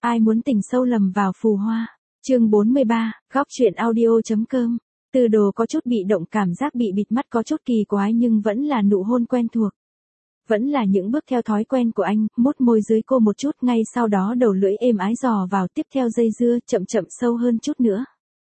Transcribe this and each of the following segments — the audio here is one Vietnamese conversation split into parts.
Ai muốn tình sâu lầm vào phù hoa. Chương 43, góc truyện audio.com. Tư Đồ có chút bị động, cảm giác bị bịt mắt có chút kỳ quái, nhưng vẫn là nụ hôn quen thuộc. Vẫn là những bước theo thói quen của anh, mút môi dưới cô một chút, ngay sau đó đầu lưỡi êm ái dò vào, tiếp theo dây dưa, chậm chậm sâu hơn chút nữa.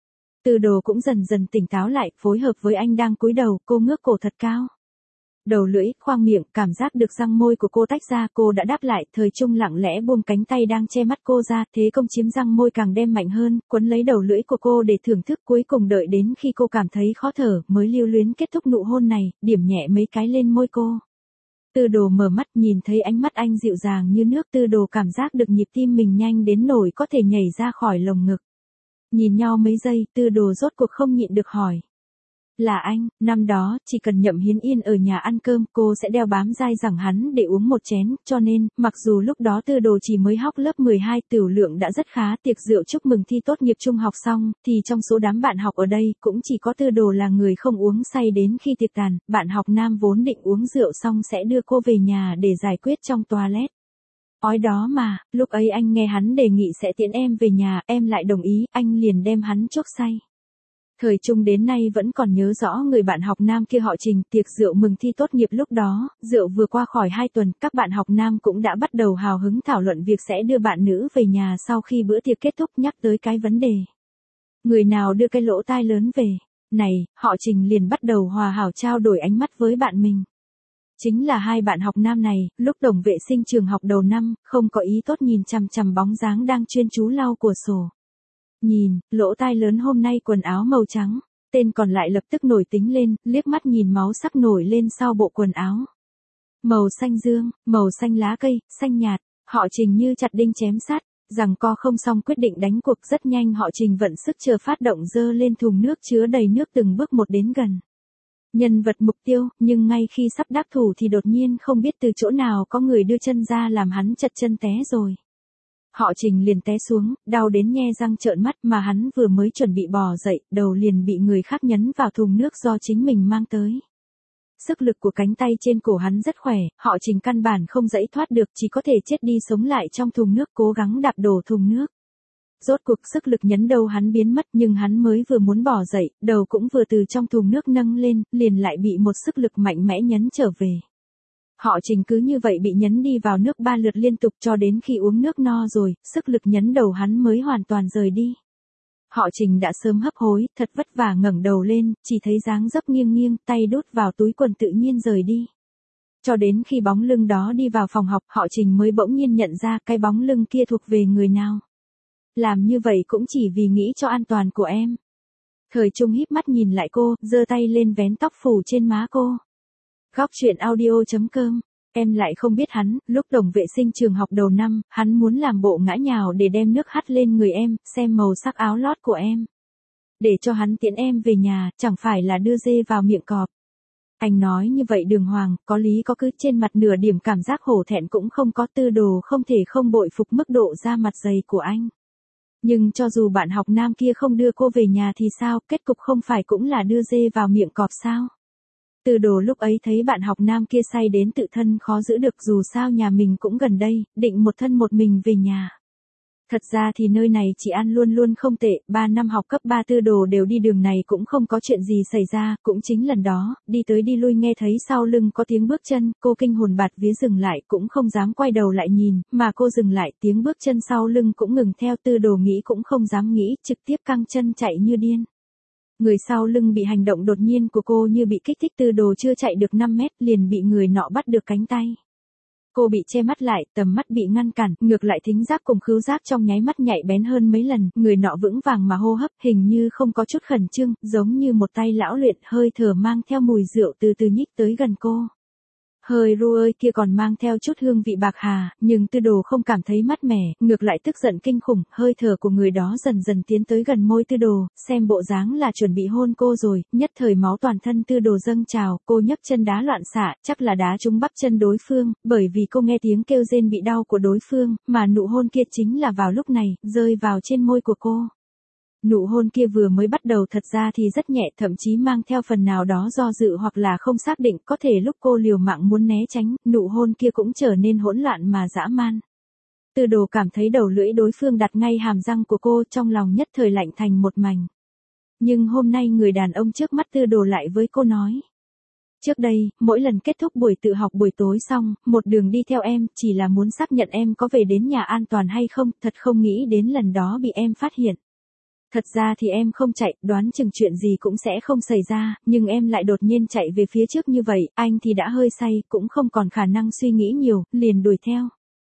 Tư Đồ cũng dần dần tỉnh táo lại, phối hợp với anh đang cúi đầu, cô ngước cổ thật cao. Đầu lưỡi, khoang miệng, cảm giác được răng môi của cô tách ra, cô đã đáp lại, thời trung lặng lẽ buông cánh tay đang che mắt cô ra, thế công chiếm răng môi càng đem mạnh hơn, quấn lấy đầu lưỡi của cô để thưởng thức, cuối cùng đợi đến khi cô cảm thấy khó thở, mới lưu luyến kết thúc nụ hôn này, điểm nhẹ mấy cái lên môi cô. Tư Đồ mở mắt, nhìn thấy ánh mắt anh dịu dàng như nước, Tư Đồ cảm giác được nhịp tim mình nhanh đến nỗi có thể nhảy ra khỏi lồng ngực. Nhìn nhau mấy giây, Tư Đồ rốt cuộc không nhịn được hỏi. Là anh, năm đó, chỉ cần Nhậm Hiến Yên ở nhà ăn cơm, cô sẽ đeo bám dai dẳng hắn để uống một chén, cho nên, mặc dù lúc đó Tư Đồ chỉ mới học lớp 12, tửu lượng đã rất khá, tiệc rượu chúc mừng thi tốt nghiệp trung học xong, thì trong số đám bạn học ở đây, cũng chỉ có Tư Đồ là người không uống say đến khi tiệc tàn, bạn học nam vốn định uống rượu xong sẽ đưa cô về nhà để giải quyết trong toilet. Ói đó mà, lúc ấy anh nghe hắn đề nghị sẽ tiễn em về nhà, em lại đồng ý, anh liền đem hắn chuốc say. Thời trung đến nay vẫn còn nhớ rõ người bạn học nam kia họ Trình, tiệc rượu mừng thi tốt nghiệp lúc đó, rượu vừa qua khỏi 2 tuần, các bạn học nam cũng đã bắt đầu hào hứng thảo luận việc sẽ đưa bạn nữ về nhà sau khi bữa tiệc kết thúc, nhắc tới cái vấn đề. Người nào đưa cái lỗ tai lớn về? Này, họ Trình liền bắt đầu hòa hảo trao đổi ánh mắt với bạn mình. Chính là hai bạn học nam này, lúc đồng vệ sinh trường học đầu năm, không có ý tốt nhìn chằm chằm bóng dáng đang chuyên chú lau của sổ. Nhìn, lỗ tai lớn hôm nay quần áo màu trắng, tên còn lại lập tức nổi tính lên, liếc mắt nhìn máu sắc nổi lên sau bộ quần áo. Màu xanh dương, màu xanh lá cây, xanh nhạt, họ Trình như chặt đinh chém sát, rằng co không xong quyết định đánh cuộc, rất nhanh họ Trình vận sức chờ phát động dơ lên thùng nước chứa đầy nước từng bước một đến gần. Nhân vật mục tiêu, nhưng ngay khi sắp đắc thủ thì đột nhiên không biết từ chỗ nào có người đưa chân ra làm hắn chật chân té rồi. Họ Trình liền té xuống, đau đến nhe răng trợn mắt, mà hắn vừa mới chuẩn bị bò dậy, đầu liền bị người khác nhấn vào thùng nước do chính mình mang tới. Sức lực của cánh tay trên cổ hắn rất khỏe, họ Trình căn bản không giãy thoát được, chỉ có thể chết đi sống lại trong thùng nước, cố gắng đạp đổ thùng nước. Rốt cuộc sức lực nhấn đầu hắn biến mất, nhưng hắn mới vừa muốn bò dậy, đầu cũng vừa từ trong thùng nước nâng lên, liền lại bị một sức lực mạnh mẽ nhấn trở về. Họ Trình cứ như vậy bị nhấn đi vào nước 3 lượt liên tục cho đến khi uống nước no rồi, sức lực nhấn đầu hắn mới hoàn toàn rời đi. Họ Trình đã sớm hấp hối, thật vất vả ngẩng đầu lên, chỉ thấy dáng dấp nghiêng nghiêng, tay đút vào túi quần tự nhiên rời đi. Cho đến khi bóng lưng đó đi vào phòng học, họ Trình mới bỗng nhiên nhận ra cái bóng lưng kia thuộc về người nào. Làm như vậy cũng chỉ vì nghĩ cho an toàn của em. Thời trung híp mắt nhìn lại cô, giơ tay lên vén tóc phủ trên má cô. Góc truyện audio.com. Em lại không biết hắn, lúc đồng vệ sinh trường học đầu năm, hắn muốn làm bộ ngã nhào để đem nước hắt lên người em, xem màu sắc áo lót của em. Để cho hắn tiễn em về nhà, chẳng phải là đưa dê vào miệng cọp. Anh nói như vậy đường hoàng, có lý có cứ, trên mặt nửa điểm cảm giác hổ thẹn cũng không có. Tư Đồ không thể không bội phục mức độ da mặt dày của anh. Nhưng cho dù bạn học nam kia không đưa cô về nhà thì sao, kết cục không phải cũng là đưa dê vào miệng cọp sao? Tư Đồ lúc ấy thấy bạn học nam kia say đến tự thân khó giữ được, dù sao nhà mình cũng gần đây, định một thân một mình về nhà. Thật ra thì nơi này chị ăn luôn luôn không tệ, 3 năm học cấp 3 Tư Đồ đều đi đường này cũng không có chuyện gì xảy ra, cũng chính lần đó, đi tới đi lui nghe thấy sau lưng có tiếng bước chân, cô kinh hồn bạt vía dừng lại, cũng không dám quay đầu lại nhìn, mà cô dừng lại, tiếng bước chân sau lưng cũng ngừng theo. Tư Đồ nghĩ cũng không dám nghĩ, trực tiếp căng chân chạy như điên. Người sau lưng bị hành động đột nhiên của cô như bị kích thích, Tư Đồ chưa chạy được 5 mét liền bị người nọ bắt được cánh tay. Cô bị che mắt lại, tầm mắt bị ngăn cản, ngược lại thính giác cùng khứu giác trong nháy mắt nhạy bén hơn mấy lần, người nọ vững vàng mà hô hấp, hình như không có chút khẩn trương, giống như một tay lão luyện, hơi thở mang theo mùi rượu từ từ nhích tới gần cô. Hơi ru ơi kia còn mang theo chút hương vị bạc hà, nhưng Tư Đồ không cảm thấy mát mẻ, ngược lại tức giận kinh khủng, hơi thở của người đó dần dần tiến tới gần môi Tư Đồ, xem bộ dáng là chuẩn bị hôn cô rồi, nhất thời máu toàn thân Tư Đồ dâng trào, cô nhấc chân đá loạn xạ, chắc là đá trúng bắp chân đối phương, bởi vì cô nghe tiếng kêu rên bị đau của đối phương, mà nụ hôn kia chính là vào lúc này, rơi vào trên môi của cô. Nụ hôn kia vừa mới bắt đầu thật ra thì rất nhẹ, thậm chí mang theo phần nào đó do dự hoặc là không xác định, có thể lúc cô liều mạng muốn né tránh, nụ hôn kia cũng trở nên hỗn loạn mà dã man. Tư đồ cảm thấy đầu lưỡi đối phương đặt ngay hàm răng của cô, trong lòng nhất thời lạnh thành một mảnh. Nhưng hôm nay người đàn ông trước mắt tư đồ lại với cô nói. Trước đây, mỗi lần kết thúc buổi tự học buổi tối xong, một đường đi theo em, chỉ là muốn xác nhận em có về đến nhà an toàn hay không, thật không nghĩ đến lần đó bị em phát hiện. Thật ra thì em không chạy, đoán chừng chuyện gì cũng sẽ không xảy ra, nhưng em lại đột nhiên chạy về phía trước như vậy, anh thì đã hơi say, cũng không còn khả năng suy nghĩ nhiều, liền đuổi theo.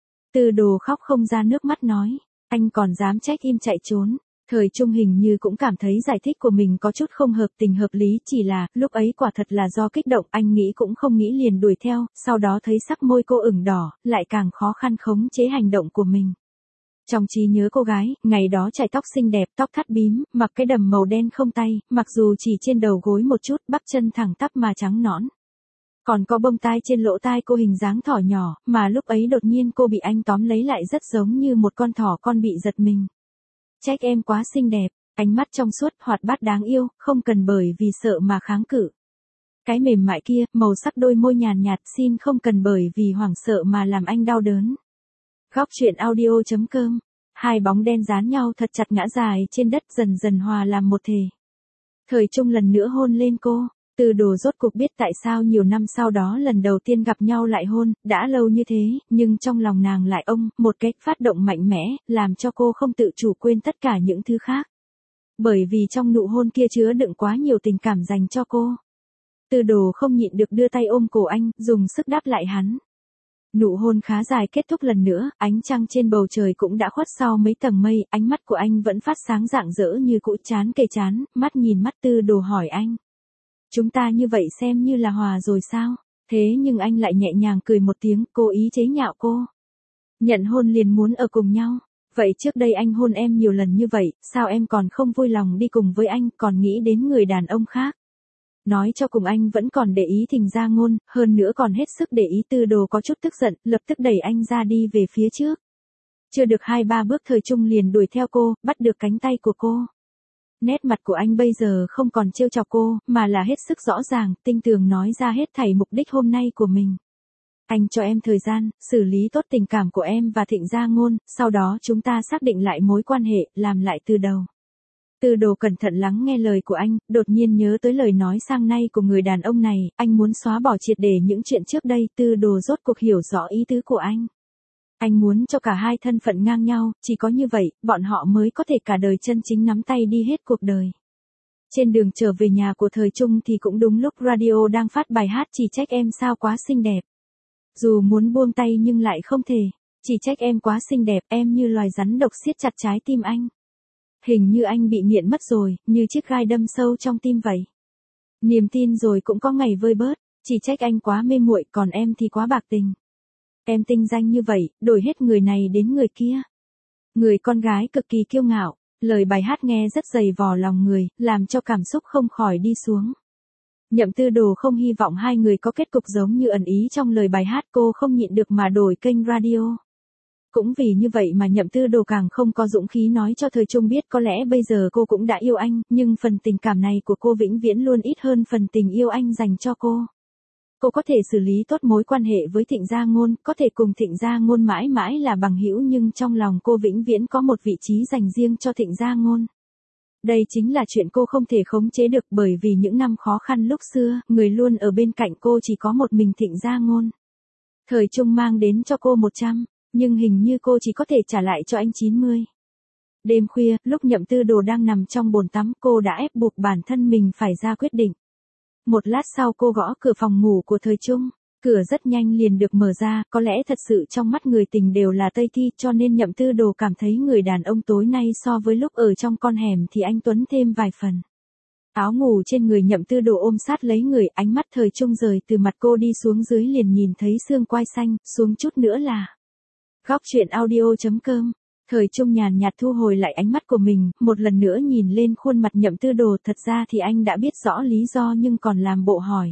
Tư đồ khóc không ra nước mắt nói, anh còn dám trách im chạy trốn. Thời Trung hình như cũng cảm thấy giải thích của mình có chút không hợp tình hợp lý, chỉ là, lúc ấy quả thật là do kích động, anh nghĩ cũng không nghĩ liền đuổi theo, sau đó thấy sắc môi cô ửng đỏ, lại càng khó khăn khống chế hành động của mình. Trong trí nhớ cô gái, ngày đó chải tóc xinh đẹp, tóc thắt bím, mặc cái đầm màu đen không tay, mặc dù chỉ trên đầu gối một chút, bắp chân thẳng tắp mà trắng nõn. Còn có bông tai trên lỗ tai cô hình dáng thỏ nhỏ, mà lúc ấy đột nhiên cô bị anh tóm lấy lại rất giống như một con thỏ con bị giật mình. Trách em quá xinh đẹp, ánh mắt trong suốt, hoạt bát đáng yêu, không cần bởi vì sợ mà kháng cự. Cái mềm mại kia, màu sắc đôi môi nhàn nhạt, xin không cần bởi vì hoảng sợ mà làm anh đau đớn. Góc truyện audio.com. Hai bóng đen dán nhau thật chặt ngã dài trên đất, dần dần hòa làm một thể. Thời Trung lần nữa hôn lên cô. Tư đồ rốt cuộc biết tại sao nhiều năm sau đó lần đầu tiên gặp nhau lại hôn, đã lâu như thế, nhưng trong lòng nàng lại một cái phát động mạnh mẽ, làm cho cô không tự chủ quên tất cả những thứ khác. Bởi vì trong nụ hôn kia chứa đựng quá nhiều tình cảm dành cho cô. Tư đồ không nhịn được đưa tay ôm cổ anh, dùng sức đáp lại hắn. Nụ hôn khá dài kết thúc lần nữa, ánh trăng trên bầu trời cũng đã khuất sau mấy tầng mây, ánh mắt của anh vẫn phát sáng rạng rỡ như cũ, chán kề chán, mắt nhìn mắt tư đồ hỏi anh. Chúng ta như vậy xem như là hòa rồi sao? Thế nhưng anh lại nhẹ nhàng cười một tiếng, cố ý chế nhạo cô. Nhận hôn liền muốn ở cùng nhau. Vậy trước đây anh hôn em nhiều lần như vậy, sao em còn không vui lòng đi cùng với anh, còn nghĩ đến người đàn ông khác? Nói cho cùng anh vẫn còn để ý Thịnh Gia Ngôn, hơn nữa còn hết sức để ý. Tư đồ có chút tức giận, lập tức đẩy anh ra đi về phía trước. Chưa được 2-3 bước Thời Trung liền đuổi theo cô, bắt được cánh tay của cô. Nét mặt của anh bây giờ không còn trêu chọc cô, mà là hết sức rõ ràng, tinh tường nói ra hết thảy mục đích hôm nay của mình. Anh cho em thời gian, xử lý tốt tình cảm của em và Thịnh Gia Ngôn, sau đó chúng ta xác định lại mối quan hệ, làm lại từ đầu. Tư đồ cẩn thận lắng nghe lời của anh, đột nhiên nhớ tới lời nói sang nay của người đàn ông này, anh muốn xóa bỏ triệt để những chuyện trước đây. Tư đồ rốt cuộc hiểu rõ ý tứ của anh. Anh muốn cho cả hai thân phận ngang nhau, chỉ có như vậy, bọn họ mới có thể cả đời chân chính nắm tay đi hết cuộc đời. Trên đường trở về nhà của Thời Trung thì cũng đúng lúc radio đang phát bài hát Chỉ trách em sao quá xinh đẹp. Dù muốn buông tay nhưng lại không thể. Chỉ trách em quá xinh đẹp, em như loài rắn độc siết chặt trái tim anh. Hình như anh bị nghiện mất rồi, như chiếc gai đâm sâu trong tim vậy. Niềm tin rồi cũng có ngày vơi bớt, chỉ trách anh quá mê muội, còn em thì quá bạc tình. Em tinh danh như vậy, đổi hết người này đến người kia. Người con gái cực kỳ kiêu ngạo, lời bài hát nghe rất dày vò lòng người, làm cho cảm xúc không khỏi đi xuống. Nhậm Tư Đồ không hy vọng hai người có kết cục giống như ẩn ý trong lời bài hát, cô không nhịn được mà đổi kênh radio. Cũng vì như vậy mà Nhậm Tư Đồ càng không có dũng khí nói cho Thời Trung biết có lẽ bây giờ cô cũng đã yêu anh, nhưng phần tình cảm này của cô vĩnh viễn luôn ít hơn phần tình yêu anh dành cho cô. Cô có thể xử lý tốt mối quan hệ với Thịnh Gia Ngôn, có thể cùng Thịnh Gia Ngôn mãi mãi là bằng hữu, nhưng trong lòng cô vĩnh viễn có một vị trí dành riêng cho Thịnh Gia Ngôn. Đây chính là chuyện cô không thể khống chế được, bởi vì những năm khó khăn lúc xưa, người luôn ở bên cạnh cô chỉ có một mình Thịnh Gia Ngôn. Thời Trung mang đến cho cô 100, nhưng hình như cô chỉ có thể trả lại cho anh 90. Đêm khuya, lúc Nhậm Tư Đồ đang nằm trong bồn tắm, cô đã ép buộc bản thân mình phải ra quyết định. Một lát sau cô gõ cửa phòng ngủ của Thời Trung. Cửa rất nhanh liền được mở ra, có lẽ thật sự trong mắt người tình đều là Tây Thi, cho nên Nhậm Tư Đồ cảm thấy người đàn ông tối nay so với lúc ở trong con hẻm thì anh tuấn thêm vài phần. Áo ngủ trên người Nhậm Tư Đồ ôm sát lấy người, ánh mắt Thời Trung rời từ mặt cô đi xuống dưới liền nhìn thấy xương quai xanh, xuống chút nữa là. Góc truyện audio.com. Thời Trung nhàn nhạt thu hồi lại ánh mắt của mình, một lần nữa nhìn lên khuôn mặt Nhậm Tư Đồ, thật ra thì anh đã biết rõ lý do nhưng còn làm bộ hỏi.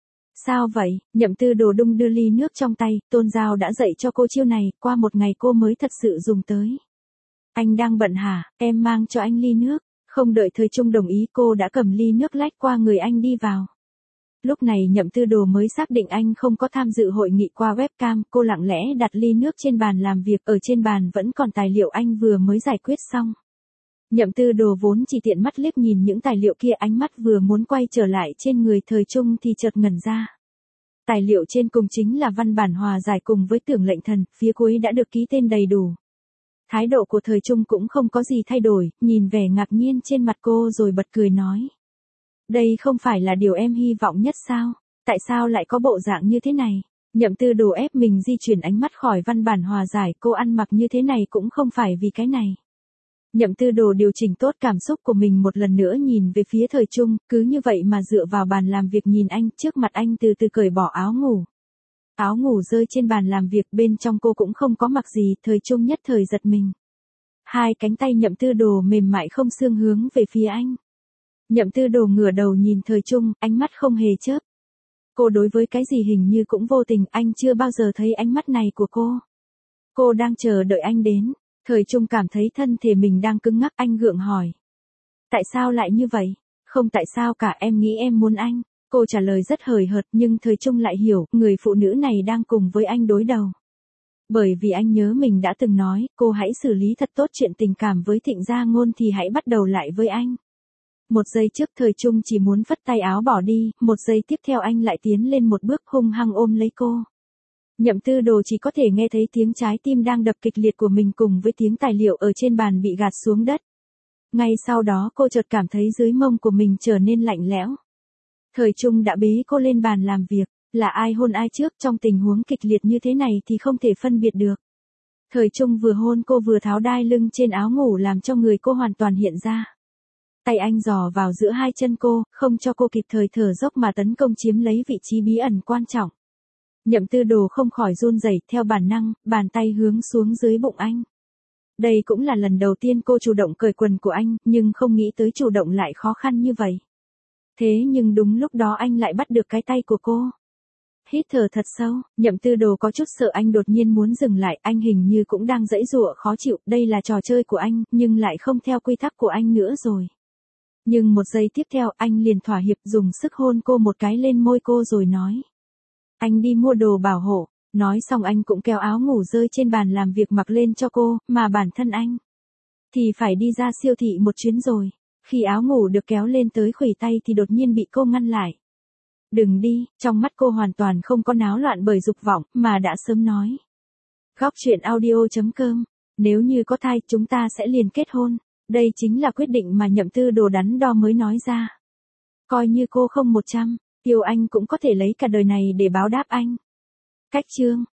Sao vậy? Nhậm Tư Đồ đung đưa ly nước trong tay, Tôn Giao đã dạy cho cô chiêu này, qua một ngày cô mới thật sự dùng tới. Anh đang bận hả? Em mang cho anh ly nước. Không đợi Thời Trung đồng ý, cô đã cầm ly nước lách qua người anh đi vào. Lúc này Nhậm Tư Đồ mới xác định anh không có tham dự hội nghị qua webcam, cô lặng lẽ đặt ly nước trên bàn làm việc, ở trên bàn vẫn còn tài liệu anh vừa mới giải quyết xong. Nhậm Tư Đồ vốn chỉ tiện mắt liếc nhìn những tài liệu kia, ánh mắt vừa muốn quay trở lại trên người Thời Trung thì chợt ngẩn ra. Tài liệu trên cùng chính là văn bản hòa giải cùng với tưởng lệnh thần, phía cuối đã được ký tên đầy đủ. Thái độ của Thời Trung cũng không có gì thay đổi, nhìn vẻ ngạc nhiên trên mặt cô rồi bật cười nói. Đây không phải là điều em hy vọng nhất sao? Tại sao lại có bộ dạng như thế này? Nhậm Tư Đồ ép mình di chuyển ánh mắt khỏi văn bản hòa giải, cô ăn mặc như thế này cũng không phải vì cái này. Nhậm Tư Đồ điều chỉnh tốt cảm xúc của mình một lần nữa nhìn về phía Thời Trung, cứ như vậy mà dựa vào bàn làm việc nhìn anh, trước mặt anh từ từ cởi bỏ áo ngủ. Áo ngủ rơi trên bàn làm việc, bên trong cô cũng không có mặc gì, Thời Trung nhất thời giật mình. Hai cánh tay Nhậm Tư Đồ mềm mại không xương hướng về phía anh. Nhậm Tư Đồ ngửa đầu nhìn Thời Trung, ánh mắt không hề chớp. Cô đối với cái gì hình như cũng vô tình, anh chưa bao giờ thấy ánh mắt này của cô. Cô đang chờ đợi anh đến. Thời Trung cảm thấy thân thể mình đang cứng ngắc, anh gượng hỏi. Tại sao lại như vậy? Không tại sao cả, em nghĩ em muốn anh. Cô trả lời rất hời hợt, nhưng Thời Trung lại hiểu, người phụ nữ này đang cùng với anh đối đầu. Bởi vì anh nhớ mình đã từng nói, cô hãy xử lý thật tốt chuyện tình cảm với Thịnh Gia Ngôn thì hãy bắt đầu lại với anh. Một giây trước Thời Trung chỉ muốn phất tay áo bỏ đi, một giây tiếp theo anh lại tiến lên một bước hung hăng ôm lấy cô. Nhậm Tư Đồ chỉ có thể nghe thấy tiếng trái tim đang đập kịch liệt của mình cùng với tiếng tài liệu ở trên bàn bị gạt xuống đất. Ngay sau đó cô chợt cảm thấy dưới mông của mình trở nên lạnh lẽo. Thời Trung đã bế cô lên bàn làm việc, là ai hôn ai trước, trong tình huống kịch liệt như thế này thì không thể phân biệt được. Thời Trung vừa hôn cô vừa tháo đai lưng trên áo ngủ làm cho người cô hoàn toàn hiện ra. Tay anh giò vào giữa hai chân cô, không cho cô kịp thời thở dốc mà tấn công chiếm lấy vị trí bí ẩn quan trọng. Nhậm Tư Đồ không khỏi run rẩy, theo bản năng, bàn tay hướng xuống dưới bụng anh. Đây cũng là lần đầu tiên cô chủ động cởi quần của anh, nhưng không nghĩ tới chủ động lại khó khăn như vậy. Thế nhưng đúng lúc đó anh lại bắt được cái tay của cô. Hít thở thật sâu, Nhậm Tư Đồ có chút sợ anh đột nhiên muốn dừng lại, anh hình như cũng đang giãy giụa khó chịu, đây là trò chơi của anh, nhưng lại không theo quy tắc của anh nữa rồi. Nhưng một giây tiếp theo anh liền thỏa hiệp, dùng sức hôn cô một cái lên môi cô rồi nói. Anh đi mua đồ bảo hộ, nói xong anh cũng kéo áo ngủ rơi trên bàn làm việc mặc lên cho cô, mà bản thân anh thì phải đi ra siêu thị một chuyến rồi. Khi áo ngủ được kéo lên tới khuỷu tay thì đột nhiên bị cô ngăn lại. Đừng đi, trong mắt cô hoàn toàn không có náo loạn bởi dục vọng, mà đã sớm nói. Góc truyện audio.com, nếu như có thai chúng ta sẽ liền kết hôn. Đây chính là quyết định mà Nhậm Tư Đồ đắn đo mới nói ra. Coi như cô không 100, yêu anh cũng có thể lấy cả đời này để báo đáp anh. Cách chương